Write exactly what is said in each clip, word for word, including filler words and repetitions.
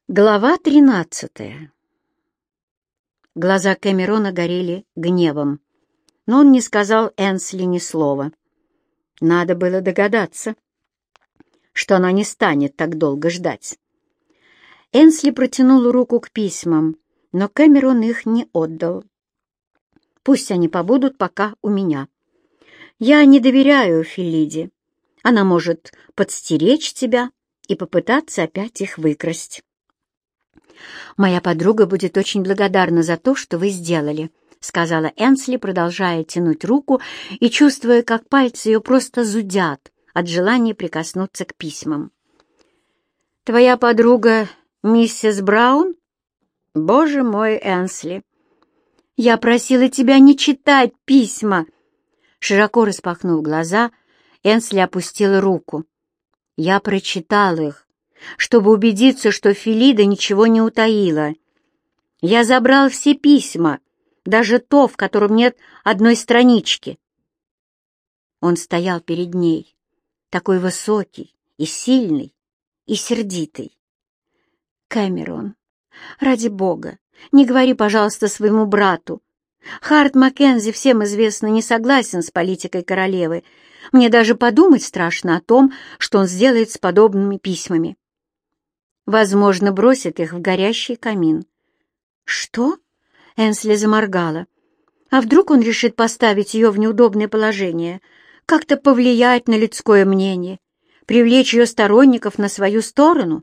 Глава тринадцатая. Глаза Кэмерона горели гневом, но он не сказал Энсли ни слова. Надо было догадаться, что она не станет так долго ждать. Энсли протянул руку к письмам, но Кэмерон их не отдал. «Пусть они побудут пока у меня. Я не доверяю Фелиде. Она может подстеречь тебя и попытаться опять их выкрасть». «Моя подруга будет очень благодарна за то, что вы сделали», — сказала Энсли, продолжая тянуть руку и чувствуя, как пальцы ее просто зудят от желания прикоснуться к письмам. «Твоя подруга миссис Браун? Боже мой, Энсли! Я просила тебя не читать письма!» Широко распахнув глаза, Энсли опустила руку. «Я прочитал их, чтобы убедиться, что Фелида ничего не утаила. Я забрал все письма, даже то, в котором нет одной странички». Он стоял перед ней, такой высокий и сильный, и сердитый. «Кэмерон, ради Бога, не говори, пожалуйста, своему брату. Харт Маккензи, всем известно, не согласен с политикой королевы. Мне даже подумать страшно о том, что он сделает с подобными письмами. Возможно, бросит их в горящий камин». «Что?» — Энсли заморгала. «А вдруг он решит поставить ее в неудобное положение, как-то повлиять на людское мнение, привлечь ее сторонников на свою сторону?»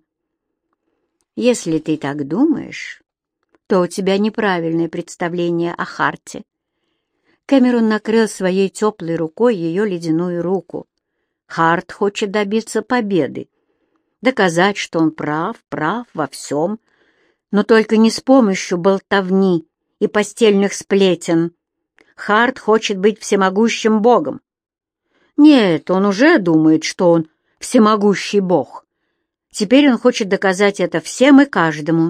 «Если ты так думаешь, то у тебя неправильное представление о Харте». Кэмерон накрыл своей теплой рукой ее ледяную руку. «Харт хочет добиться победы, доказать, что он прав, прав во всем, но только не с помощью болтовни и постельных сплетен. Харт хочет быть всемогущим богом. Нет, он уже думает, что он всемогущий бог. Теперь он хочет доказать это всем и каждому».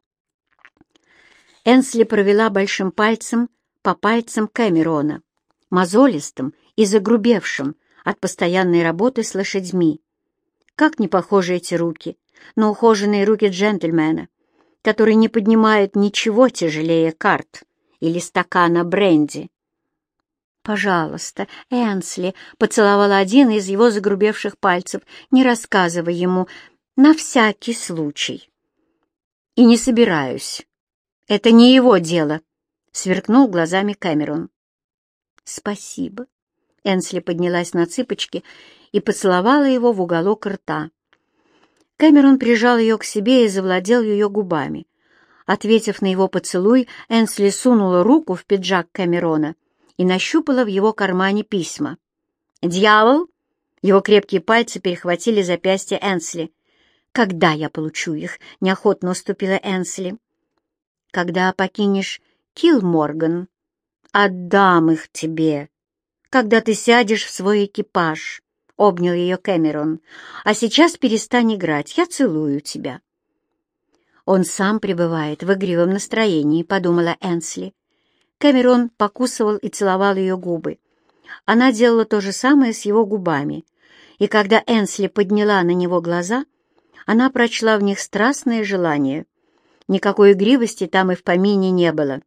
Энсли провела большим пальцем по пальцам Кэмерона, мозолистым и загрубевшим от постоянной работы с лошадьми. Как не похожи эти руки на ухоженные руки джентльмена, который не поднимает ничего тяжелее карт или стакана бренди. «Пожалуйста, Энсли», — поцеловала один из его загрубевших пальцев, «не рассказывай ему, на всякий случай». «И не собираюсь. Это не его дело», — сверкнул глазами Кэмерон. «Спасибо». Энсли поднялась на цыпочки и поцеловала его в уголок рта. Кэмерон прижал ее к себе и завладел ее губами. Ответив на его поцелуй, Энсли сунула руку в пиджак Кэмерона и нащупала в его кармане письма. «Дьявол!» Его крепкие пальцы перехватили запястье Энсли. «Когда я получу их?» — неохотно уступила Энсли. «Когда покинешь Килморган. Отдам их тебе, когда ты сядешь в свой экипаж», — обнял ее Кэмерон. «А сейчас перестань играть, я целую тебя». «Он сам пребывает в игривом настроении», — подумала Энсли. Кэмерон покусывал и целовал ее губы. Она делала то же самое с его губами, и когда Энсли подняла на него глаза, она прочла в них страстное желание. Никакой игривости там и в помине не было.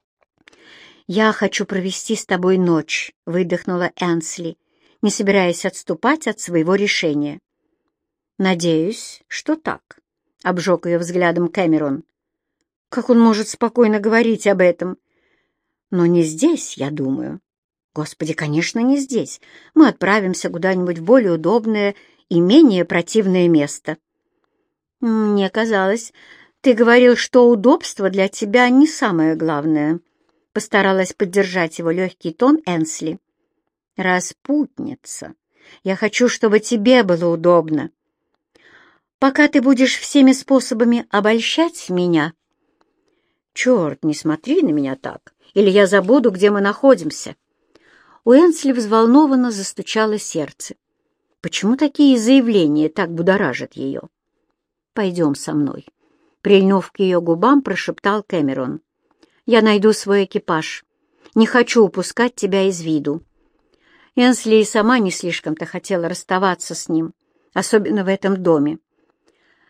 «Я хочу провести с тобой ночь», — выдохнула Энсли, не собираясь отступать от своего решения. «Надеюсь, что так», — обжег ее взглядом Кэмерон. «Как он может спокойно говорить об этом?» «Но не здесь, я думаю». «Господи, конечно, не здесь. Мы отправимся куда-нибудь в более удобное и менее противное место». «Мне казалось, ты говорил, что удобство для тебя не самое главное», — постаралась поддержать его легкий тон Энсли. «Распутница, я хочу, чтобы тебе было удобно. Пока ты будешь всеми способами обольщать меня...» «Черт, не смотри на меня так, или я забуду, где мы находимся». У Энсли взволнованно застучало сердце. Почему такие заявления так будоражат ее? «Пойдем со мной», — прильнув к ее губам, прошептал Кэмерон. «Я найду свой экипаж. Не хочу упускать тебя из виду». Энсли и сама не слишком-то хотела расставаться с ним, особенно в этом доме.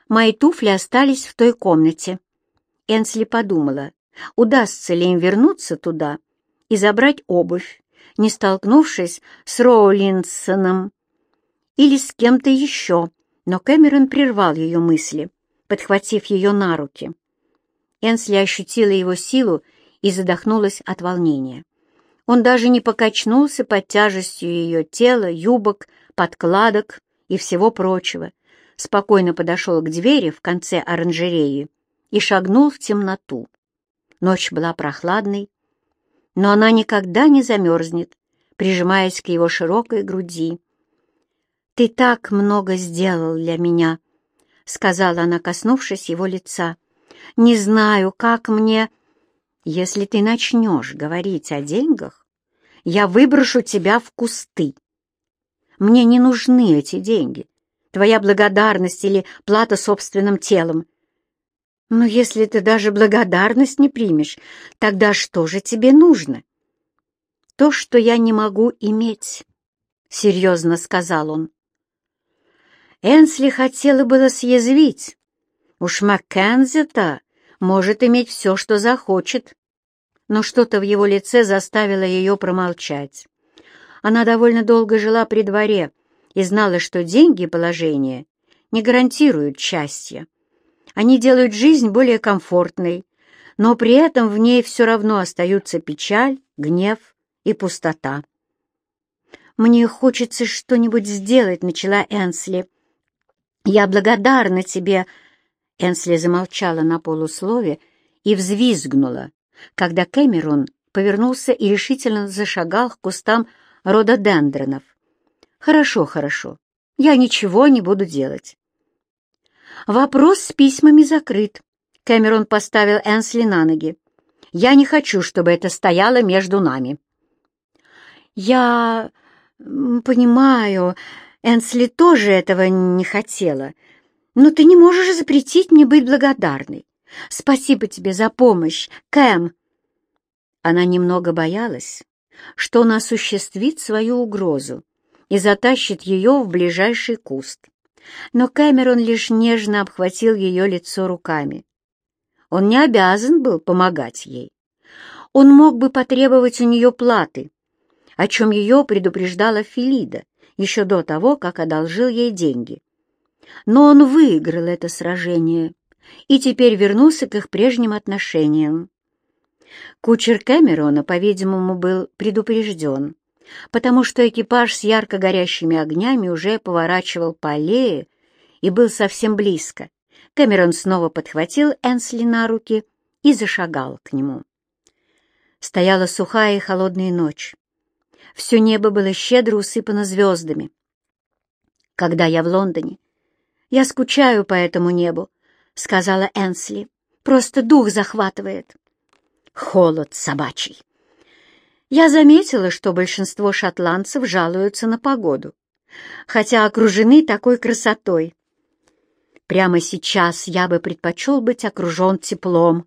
Мои туфли остались в той комнате. Энсли подумала, удастся ли им вернуться туда и забрать обувь, не столкнувшись с Роулинсоном или с кем-то еще, но Кэмерон прервал ее мысли, подхватив ее на руки. Энсли ощутила его силу и задохнулась от волнения. Он даже не покачнулся под тяжестью ее тела, юбок, подкладок и всего прочего, спокойно подошел к двери в конце оранжереи и шагнул в темноту. Ночь была прохладной, но она никогда не замерзнет, прижимаясь к его широкой груди. «Ты так много сделал для меня», — сказала она, коснувшись его лица. «Не знаю, как мне...» «Если ты начнешь говорить о деньгах, я выброшу тебя в кусты. Мне не нужны эти деньги, твоя благодарность или плата собственным телом. Но если ты даже благодарность не примешь, тогда что же тебе нужно?» «То, что я не могу иметь», — серьезно сказал он. Энсли хотела было съязвить. Уж Маккензи-то может иметь все, что захочет. Но что-то в его лице заставило ее промолчать. Она довольно долго жила при дворе и знала, что деньги и положение не гарантируют счастья. Они делают жизнь более комфортной, но при этом в ней все равно остаются печаль, гнев и пустота. «Мне хочется что-нибудь сделать», — начала Энсли. «Я благодарна тебе». Энсли замолчала на полуслове и взвизгнула, когда Кэмерон повернулся и решительно зашагал к кустам рододендронов. «Хорошо, хорошо, я ничего не буду делать». «Вопрос с письмами закрыт», — Кэмерон поставил Энсли на ноги. «Я не хочу, чтобы это стояло между нами». «Я понимаю, Энсли тоже этого не хотела, но ты не можешь запретить мне быть благодарной. Спасибо тебе за помощь, Кэм». Она немного боялась, что он осуществит свою угрозу и затащит ее в ближайший куст. Но Кэмерон лишь нежно обхватил ее лицо руками. Он не обязан был помогать ей. Он мог бы потребовать у нее платы, о чем ее предупреждала Филида еще до того, как одолжил ей деньги. Но он выиграл это сражение и теперь вернулся к их прежним отношениям. Кучер Кэмерона, по-видимому, был предупрежден, потому что экипаж с ярко горящими огнями уже поворачивал по аллее и был совсем близко. Кэмерон снова подхватил Энсли на руки и зашагал к нему. Стояла сухая и холодная ночь. Все небо было щедро усыпано звездами. «Когда я в Лондоне, я скучаю по этому небу», — сказала Энсли. «Просто дух захватывает». «Холод собачий». Я заметила, что большинство шотландцев жалуются на погоду, хотя окружены такой красотой. Прямо сейчас я бы предпочел быть окружен теплом.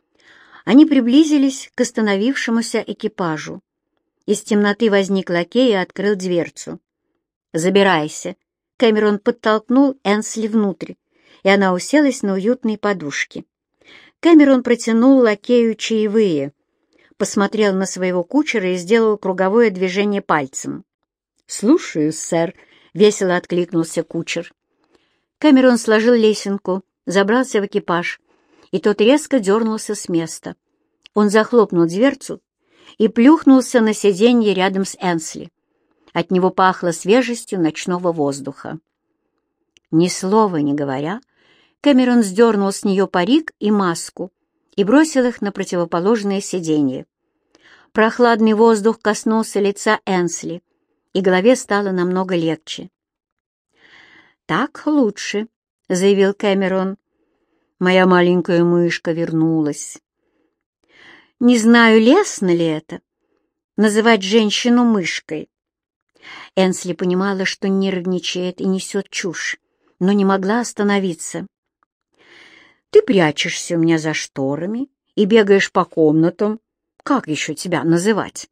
Они приблизились к остановившемуся экипажу. Из темноты возник лакей и открыл дверцу. «Забирайся». Кэмерон подтолкнул Энсли внутрь, и она уселась на уютной подушке. Кэмерон протянул лакею чаевые, посмотрел на своего кучера и сделал круговое движение пальцем. «Слушаю, сэр», — весело откликнулся кучер. Кэмерон сложил лесенку, забрался в экипаж, и тот резко дернулся с места. Он захлопнул дверцу и плюхнулся на сиденье рядом с Энсли. От него пахло свежестью ночного воздуха. Ни слова не говоря, Кэмерон сдернул с нее парик и маску и бросил их на противоположное сиденье. Прохладный воздух коснулся лица Энсли, и голове стало намного легче. «Так лучше», — заявил Кэмерон. «Моя маленькая мышка вернулась». Не знаю, лестно ли это — называть женщину мышкой. Энсли понимала, что нервничает и несет чушь, но не могла остановиться. «Ты прячешься у меня за шторами и бегаешь по комнатам. Как еще тебя называть?»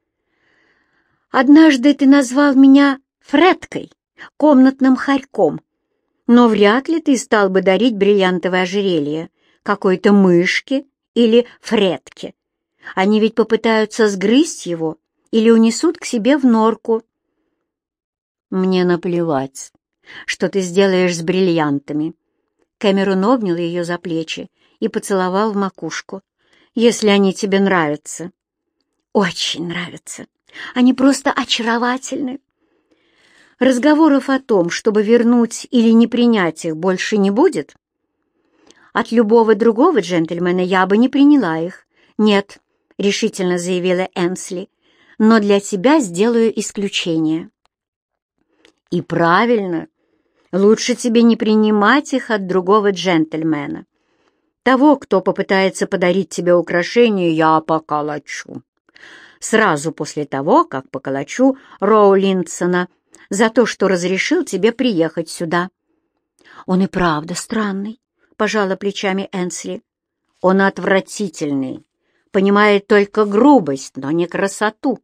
«Однажды ты назвал меня Фредкой, комнатным хорьком. Но вряд ли ты стал бы дарить бриллиантовое ожерелье какой-то мышке или фретке. Они ведь попытаются сгрызть его или унесут к себе в норку. Мне наплевать, что ты сделаешь с бриллиантами. Кэмерон обнял ее за плечи и поцеловал в макушку. Если они тебе нравятся. Очень нравятся. Они просто очаровательны. Разговоров о том, чтобы вернуть или не принять их, больше не будет? От любого другого джентльмена я бы не приняла их. Нет, решительно заявила Энсли, но для тебя сделаю исключение. И правильно. Лучше тебе не принимать их от другого джентльмена. Того, кто попытается подарить тебе украшение, я поколочу. Сразу после того, как поколочу Роулинсона за то, что разрешил тебе приехать сюда. Он и правда странный, пожала плечами Энсли. Он отвратительный, понимает только грубость, но не красоту.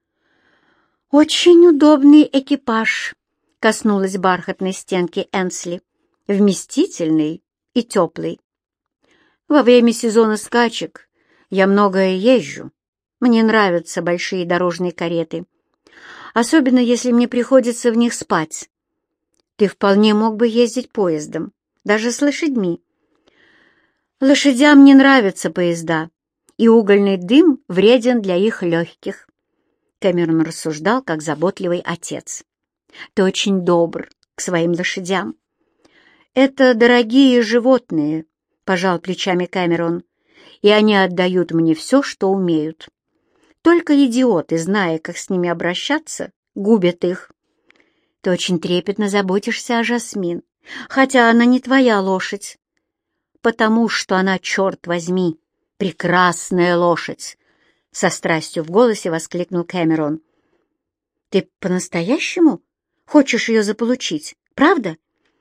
Очень удобный экипаж, коснулась бархатной стенки Энсли, вместительный и теплый. Во время сезона скачек я многое езжу. Мне нравятся большие дорожные кареты, особенно если мне приходится в них спать. Ты вполне мог бы ездить поездом, даже с лошадьми. Лошадям не нравятся поезда, и угольный дым вреден для их легких. Кэмерон рассуждал, как заботливый отец. Ты очень добр к своим лошадям. Это дорогие животные, пожал плечами Кэмерон, и они отдают мне все, что умеют. Только идиоты, зная, как с ними обращаться, губят их. Ты очень трепетно заботишься о Жасмин, хотя она не твоя лошадь, потому что она, черт возьми, прекрасная лошадь, со страстью в голосе воскликнул Кэмерон. Ты по-настоящему хочешь ее заполучить, правда?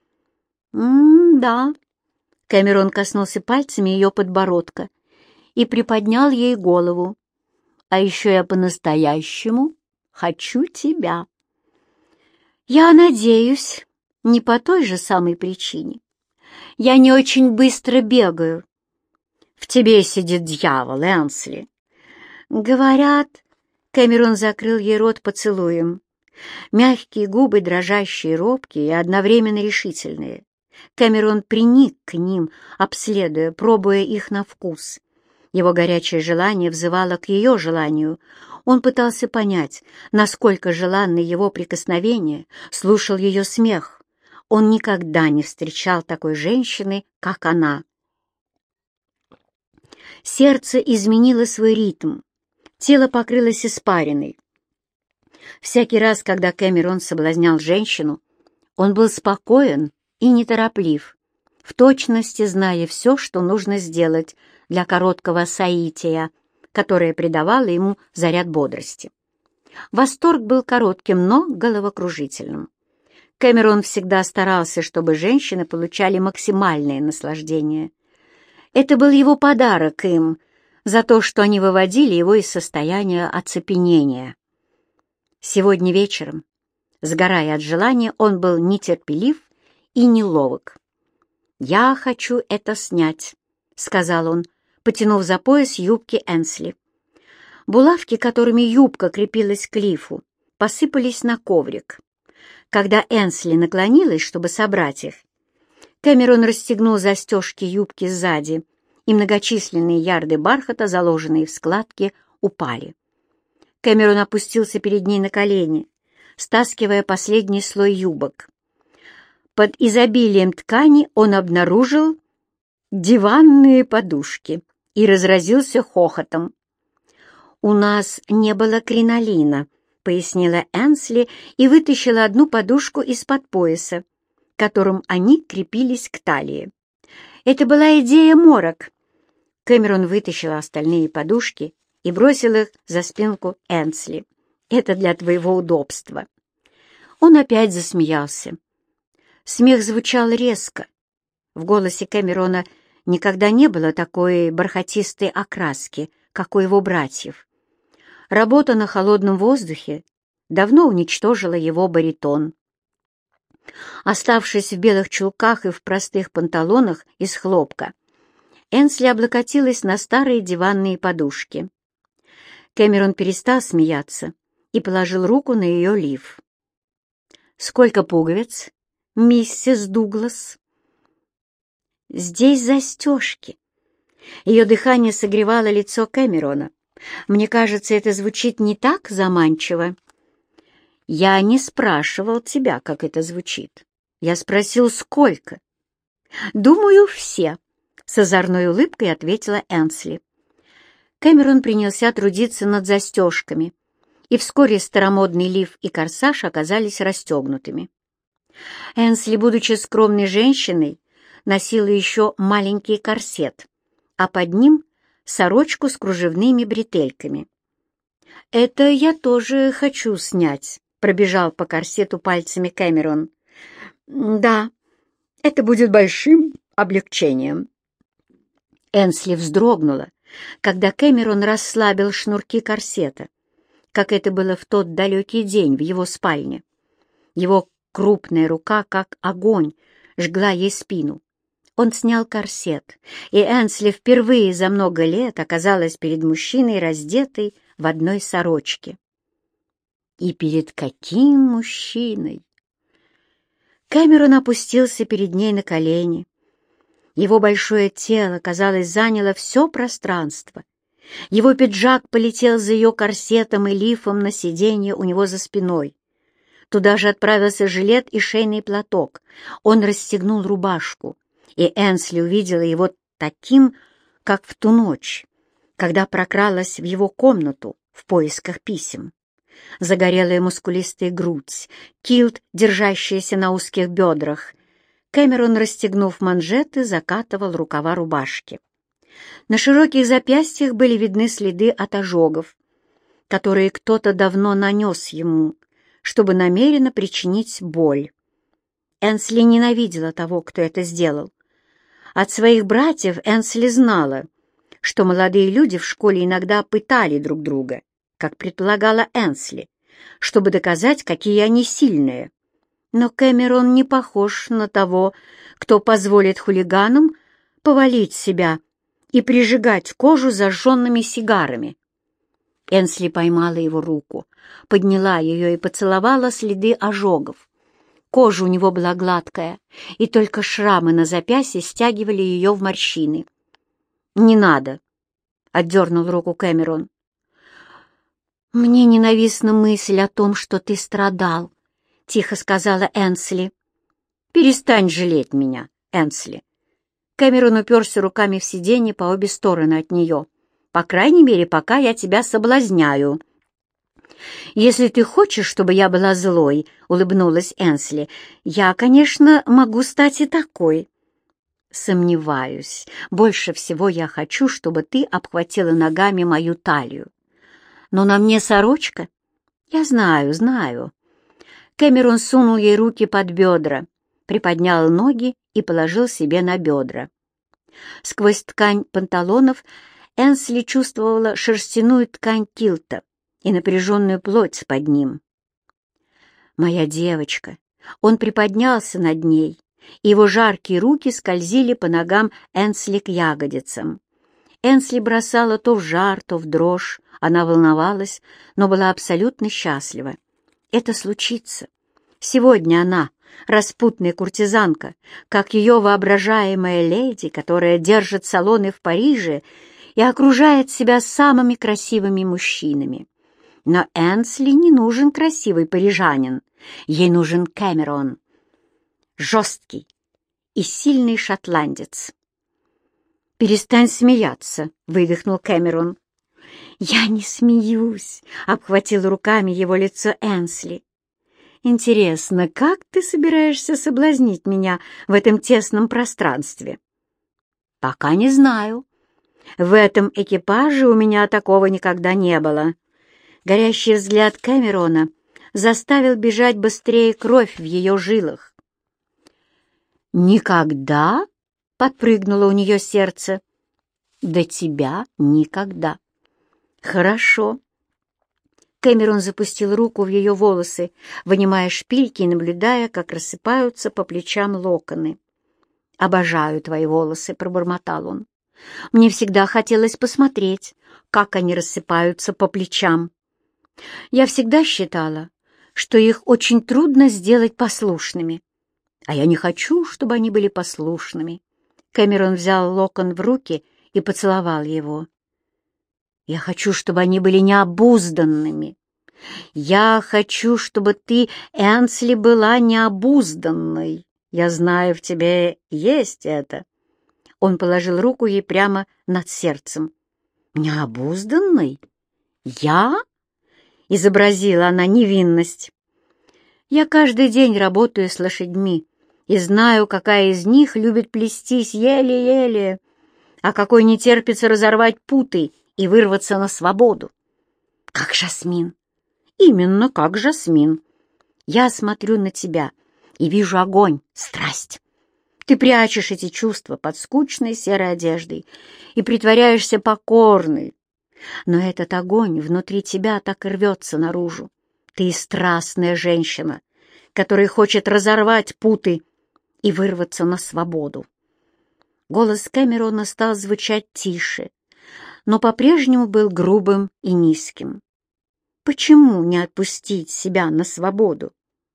М-да. Кэмерон коснулся пальцами ее подбородка и приподнял ей голову. А еще я по-настоящему хочу тебя. Я надеюсь, не по той же самой причине. Я не очень быстро бегаю. В тебе сидит дьявол, Энсли. Говорят, Кэмерон закрыл ей рот поцелуем. Мягкие губы, дрожащие, робкие и одновременно решительные. Кэмерон приник к ним, обследуя, пробуя их на вкус. Его горячее желание взывало к ее желанию. Он пытался понять, насколько желанны его прикосновения, слушал ее смех. Он никогда не встречал такой женщины, как она. Сердце изменило свой ритм, тело покрылось испариной. Всякий раз, когда Кэмерон соблазнял женщину, он был спокоен и нетороплив, в точности зная все, что нужно сделать для короткого соития, которое придавало ему заряд бодрости. Восторг был коротким, но головокружительным. Кэмерон всегда старался, чтобы женщины получали максимальное наслаждение. Это был его подарок им за то, что они выводили его из состояния оцепенения. Сегодня вечером, сгорая от желания, он был нетерпелив и неловок. «Я хочу это снять», — сказал он, потянув за пояс юбки Энсли. Булавки, которыми юбка крепилась к лифу, посыпались на коврик. Когда Энсли наклонилась, чтобы собрать их, Кэмерон расстегнул застежки юбки сзади, и многочисленные ярды бархата, заложенные в складки, упали. Кэмерон опустился перед ней на колени, стаскивая последний слой юбок. Под изобилием ткани он обнаружил диванные подушки и разразился хохотом. «У нас не было кринолина», — пояснила Энсли и вытащила одну подушку из-под пояса, которым они крепились к талии. «Это была идея Морок». Кэмерон вытащил остальные подушки и бросил их за спинку Энсли. «Это для твоего удобства». Он опять засмеялся. Смех звучал резко. В голосе Кэмерона никогда не было такой бархатистой окраски, как у его братьев. Работа на холодном воздухе давно уничтожила его баритон. Оставшись в белых чулках и в простых панталонах из хлопка, Энсли облокотилась на старые диванные подушки. Кэмерон перестал смеяться и положил руку на ее лиф. «Сколько пуговиц, миссис Дуглас?» «Здесь застежки». Ее дыхание согревало лицо Кэмерона. «Мне кажется, это звучит не так заманчиво». «Я не спрашивал тебя, как это звучит. Я спросил, сколько?» «Думаю, все», — с озорной улыбкой ответила Энсли. Кэмерон принялся трудиться над застежками, и вскоре старомодный лиф и корсаж оказались расстегнутыми. Энсли, будучи скромной женщиной, носила еще маленький корсет, а под ним сорочку с кружевными бретельками. «Это я тоже хочу снять», — пробежал по корсету пальцами Кэмерон. «Да, это будет большим облегчением». Энсли вздрогнула, когда Кэмерон расслабил шнурки корсета, как это было в тот далекий день в его спальне. Его крупная рука, как огонь, жгла ей спину. Он снял корсет, и Энсли впервые за много лет оказалась перед мужчиной, раздетой в одной сорочке. И перед каким мужчиной? Кэмерон опустился перед ней на колени. Его большое тело, казалось, заняло все пространство. Его пиджак полетел за ее корсетом и лифом на сиденье у него за спиной. Туда же отправился жилет и шейный платок. Он расстегнул рубашку, и Энсли увидела его таким, как в ту ночь, когда прокралась в его комнату в поисках писем. Загорелая мускулистая грудь, килт, держащийся на узких бедрах. Кэмерон, расстегнув манжеты, закатывал рукава рубашки. На широких запястьях были видны следы от ожогов, которые кто-то давно нанес ему, чтобы намеренно причинить боль. Энсли ненавидела того, кто это сделал. От своих братьев Энсли знала, что молодые люди в школе иногда пытали друг друга, как предполагала Энсли, чтобы доказать, какие они сильные. Но Кэмерон не похож на того, кто позволит хулиганам повалить себя и прижигать кожу зажженными сигарами. Энсли поймала его руку, подняла ее и поцеловала следы ожогов. Кожа у него была гладкая, и только шрамы на запястье стягивали ее в морщины. «Не надо», — отдернул руку Кэмерон. «Мне ненавистна мысль о том, что ты страдал», — тихо сказала Энсли. «Перестань жалеть меня, Энсли». Кэмерон уперся руками в сиденье по обе стороны от нее. «По крайней мере, пока я тебя соблазняю». «Если ты хочешь, чтобы я была злой», — улыбнулась Энсли, — «я, конечно, могу стать и такой». «Сомневаюсь. Больше всего я хочу, чтобы ты обхватила ногами мою талию». «Но на мне сорочка?» «Я знаю, знаю». Кэмерон сунул ей руки под бедра, приподнял ноги и положил себе на бедра. Сквозь ткань панталонов Энсли чувствовала шерстяную ткань килта и напряженную плоть под ним. «Моя девочка!» Он приподнялся над ней, и его жаркие руки скользили по ногам Энсли к ягодицам. Энсли бросала то в жар, то в дрожь. Она волновалась, но была абсолютно счастлива. Это случится. Сегодня она, распутная куртизанка, как ее воображаемая леди, которая держит салоны в Париже и окружает себя самыми красивыми мужчинами. Но Энсли не нужен красивый парижанин, ей нужен Кэмерон, жесткий и сильный шотландец. «Перестань смеяться», — выдохнул Кэмерон. «Я не смеюсь», — обхватила руками его лицо Энсли. «Интересно, как ты собираешься соблазнить меня в этом тесном пространстве?» «Пока не знаю. В этом экипаже у меня такого никогда не было». Горящий взгляд Кэмерона заставил бежать быстрее кровь в ее жилах. «Никогда?» — подпрыгнуло у нее сердце. «До тебя никогда». «Хорошо». Кэмерон запустил руку в ее волосы, вынимая шпильки и наблюдая, как рассыпаются по плечам локоны. «Обожаю твои волосы», — пробормотал он. «Мне всегда хотелось посмотреть, как они рассыпаются по плечам. Я всегда считала, что их очень трудно сделать послушными. А я не хочу, чтобы они были послушными». Кэмерон взял локон в руки и поцеловал его. «Я хочу, чтобы они были необузданными. Я хочу, чтобы ты, Энсли, была необузданной. Я знаю, в тебе есть это». Он положил руку ей прямо над сердцем. «Необузданной? Я?» — изобразила она невинность. «Я каждый день работаю с лошадьми и знаю, какая из них любит плестись еле-еле, а какой не терпится разорвать путы и вырваться на свободу. Как Жасмин. Именно как Жасмин. Я смотрю на тебя и вижу огонь, страсть. Ты прячешь эти чувства под скучной серой одеждой и притворяешься покорной. Но этот огонь внутри тебя так и рвется наружу. Ты страстная женщина, которая хочет разорвать путы и вырваться на свободу». Голос Кэмерона стал звучать тише, но по-прежнему был грубым и низким. «Почему не отпустить себя на свободу?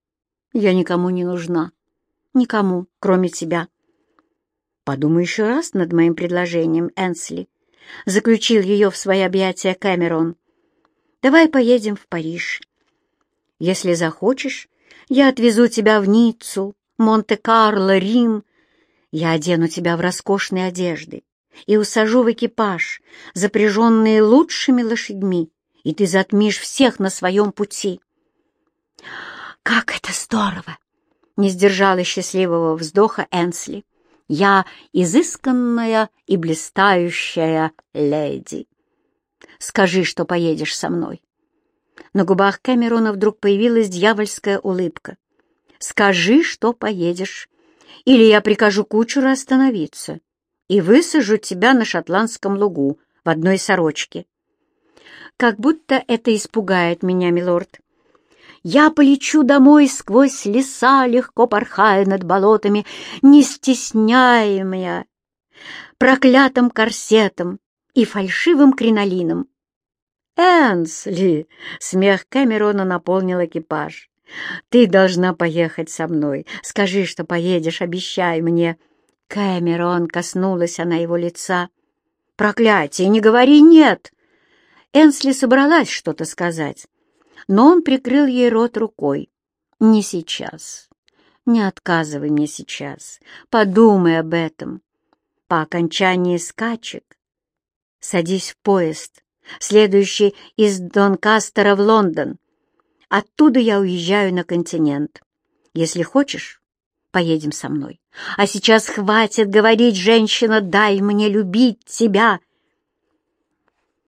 Я никому не нужна, никому, кроме тебя». «Подумай еще раз над моим предложением, Энсли», — заключил ее в свои объятия Кэмерон. «Давай поедем в Париж. Если захочешь, я отвезу тебя в Ниццу, Монте-Карло, Рим. Я одену тебя в роскошные одежды и усажу в экипаж, запряженные лучшими лошадьми, и ты затмишь всех на своем пути». «Как это здорово!» — не сдержала счастливого вздоха Энсли. «Я изысканная и блистающая леди. Скажи, что поедешь со мной». На губах Кэмерона вдруг появилась дьявольская улыбка. «Скажи, что поедешь, или я прикажу кучеру остановиться и высажу тебя на шотландском лугу в одной сорочке». «Как будто это испугает меня, милорд. Я полечу домой сквозь леса, легко порхая над болотами, не стесняемая проклятым корсетом и фальшивым кринолином». «Энсли!» — смех Кэмерона наполнил экипаж. «Ты должна поехать со мной. Скажи, что поедешь, обещай мне». Кэмерон, коснулась она его лица. «Проклятие! Не говори «нет!»» Энсли собралась что-то сказать, но он прикрыл ей рот рукой. «Не сейчас. Не отказывай мне сейчас. Подумай об этом. По окончании скачек садись в поезд, следующий из Донкастера в Лондон. Оттуда я уезжаю на континент. Если хочешь, поедем со мной. А сейчас хватит говорить, женщина, дай мне любить тебя».